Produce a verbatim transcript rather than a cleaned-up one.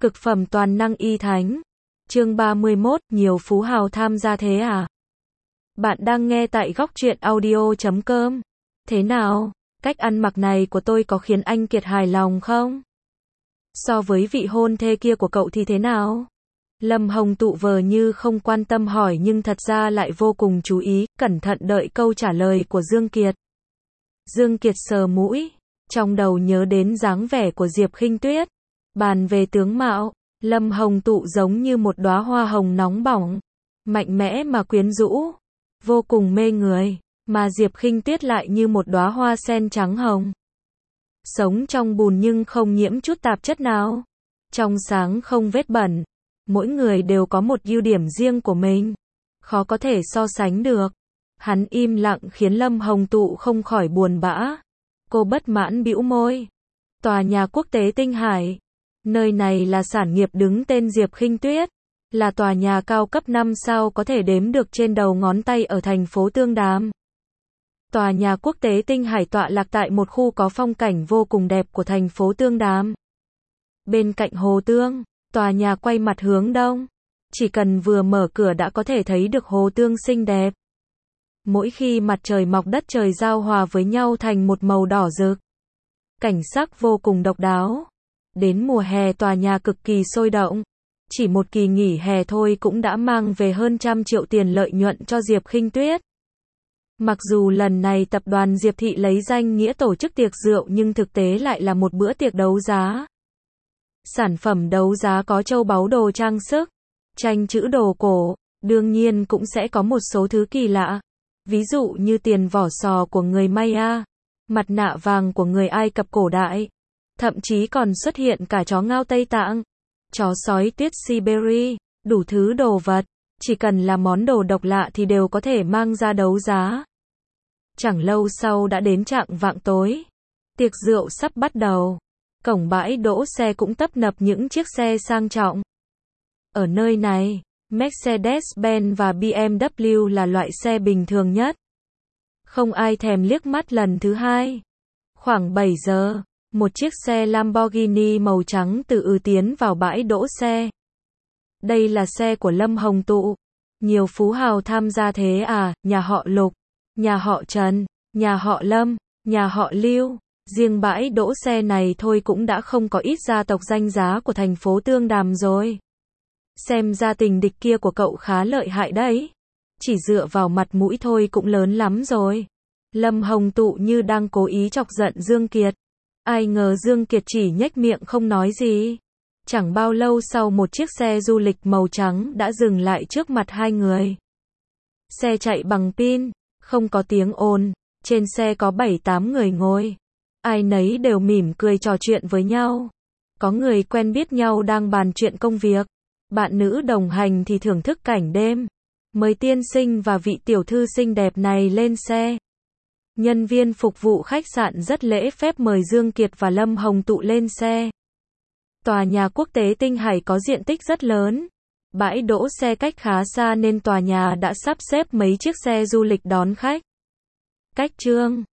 Cực phẩm toàn năng y thánh. Chương ba mươi mốt, nhiều phú hào tham gia thế à? Bạn đang nghe tại góc truyện audio chấm com. Thế nào? Cách ăn mặc này của tôi có khiến anh Kiệt hài lòng không? So với vị hôn thê kia của cậu thì thế nào? Lâm Hồng Tụ vờ như không quan tâm hỏi nhưng thật ra lại vô cùng chú ý, cẩn thận đợi câu trả lời của Dương Kiệt. Dương Kiệt sờ mũi, trong đầu nhớ đến dáng vẻ của Diệp Khinh Tuyết. Bàn về tướng mạo, Lâm Hồng Tụ giống như một đóa hoa hồng nóng bỏng, mạnh mẽ mà quyến rũ, vô cùng mê người, mà Diệp Khinh Tuyết lại như một đóa hoa sen trắng hồng. Sống trong bùn nhưng không nhiễm chút tạp chất nào, trong sáng không vết bẩn. Mỗi người đều có một ưu điểm riêng của mình, khó có thể so sánh được. Hắn im lặng khiến Lâm Hồng Tụ không khỏi buồn bã. Cô bất mãn bĩu môi. Tòa nhà quốc tế Tinh Hải. Nơi này là sản nghiệp đứng tên Diệp Khinh Tuyết, là tòa nhà cao cấp năm sao có thể đếm được trên đầu ngón tay ở thành phố Tương Đàm. Tòa nhà quốc tế Tinh Hải tọa lạc tại một khu có phong cảnh vô cùng đẹp của thành phố Tương Đàm. Bên cạnh hồ Tương, tòa nhà quay mặt hướng đông. Chỉ cần vừa mở cửa đã có thể thấy được hồ Tương xinh đẹp. Mỗi khi mặt trời mọc đất trời giao hòa với nhau thành một màu đỏ rực. Cảnh sắc vô cùng độc đáo. Đến mùa hè tòa nhà cực kỳ sôi động. Chỉ một kỳ nghỉ hè thôi cũng đã mang về hơn trăm triệu tiền lợi nhuận cho Diệp Khinh Tuyết. Mặc dù lần này tập đoàn Diệp Thị lấy danh nghĩa tổ chức tiệc rượu nhưng thực tế lại là một bữa tiệc đấu giá. Sản phẩm đấu giá có châu báu đồ trang sức, tranh chữ đồ cổ, đương nhiên cũng sẽ có một số thứ kỳ lạ. Ví dụ như tiền vỏ sò của người Maya, mặt nạ vàng của người Ai Cập cổ đại. Thậm chí còn xuất hiện cả chó ngao Tây Tạng, chó sói tuyết Siberia, đủ thứ đồ vật. Chỉ cần là món đồ độc lạ thì đều có thể mang ra đấu giá. Chẳng lâu sau đã đến chạng vạng tối. Tiệc rượu sắp bắt đầu. Cổng bãi đỗ xe cũng tấp nập những chiếc xe sang trọng. Ở nơi này, Mercedes-Benz và bê em vê là loại xe bình thường nhất. Không ai thèm liếc mắt lần thứ hai. Khoảng bảy giờ, một chiếc xe Lamborghini màu trắng từ ư tiến vào bãi đỗ xe. Đây là xe của Lâm Hồng Tụ. Nhiều phú hào tham gia thế à, nhà họ Lục, nhà họ Trần, nhà họ Lâm, nhà họ Lưu. Riêng bãi đỗ xe này thôi cũng đã không có ít gia tộc danh giá của thành phố Tương Đàm rồi. Xem ra tình địch kia của cậu khá lợi hại đấy. Chỉ dựa vào mặt mũi thôi cũng lớn lắm rồi. Lâm Hồng Tụ như đang cố ý chọc giận Dương Kiệt. Ai ngờ Dương Kiệt chỉ nhếch miệng không nói gì. Chẳng bao lâu sau một chiếc xe du lịch màu trắng đã dừng lại trước mặt hai người. Xe chạy bằng pin, không có tiếng ồn, trên xe có bảy tám người ngồi. Ai nấy đều mỉm cười trò chuyện với nhau. Có người quen biết nhau đang bàn chuyện công việc. Bạn nữ đồng hành thì thưởng thức cảnh đêm. Mời tiên sinh và vị tiểu thư xinh đẹp này lên xe. Nhân viên phục vụ khách sạn rất lễ phép mời Dương Kiệt và Lâm Hồng Tụ lên xe. Tòa nhà quốc tế Tinh Hải có diện tích rất lớn. Bãi đỗ xe cách khá xa nên tòa nhà đã sắp xếp mấy chiếc xe du lịch đón khách. Cách Trương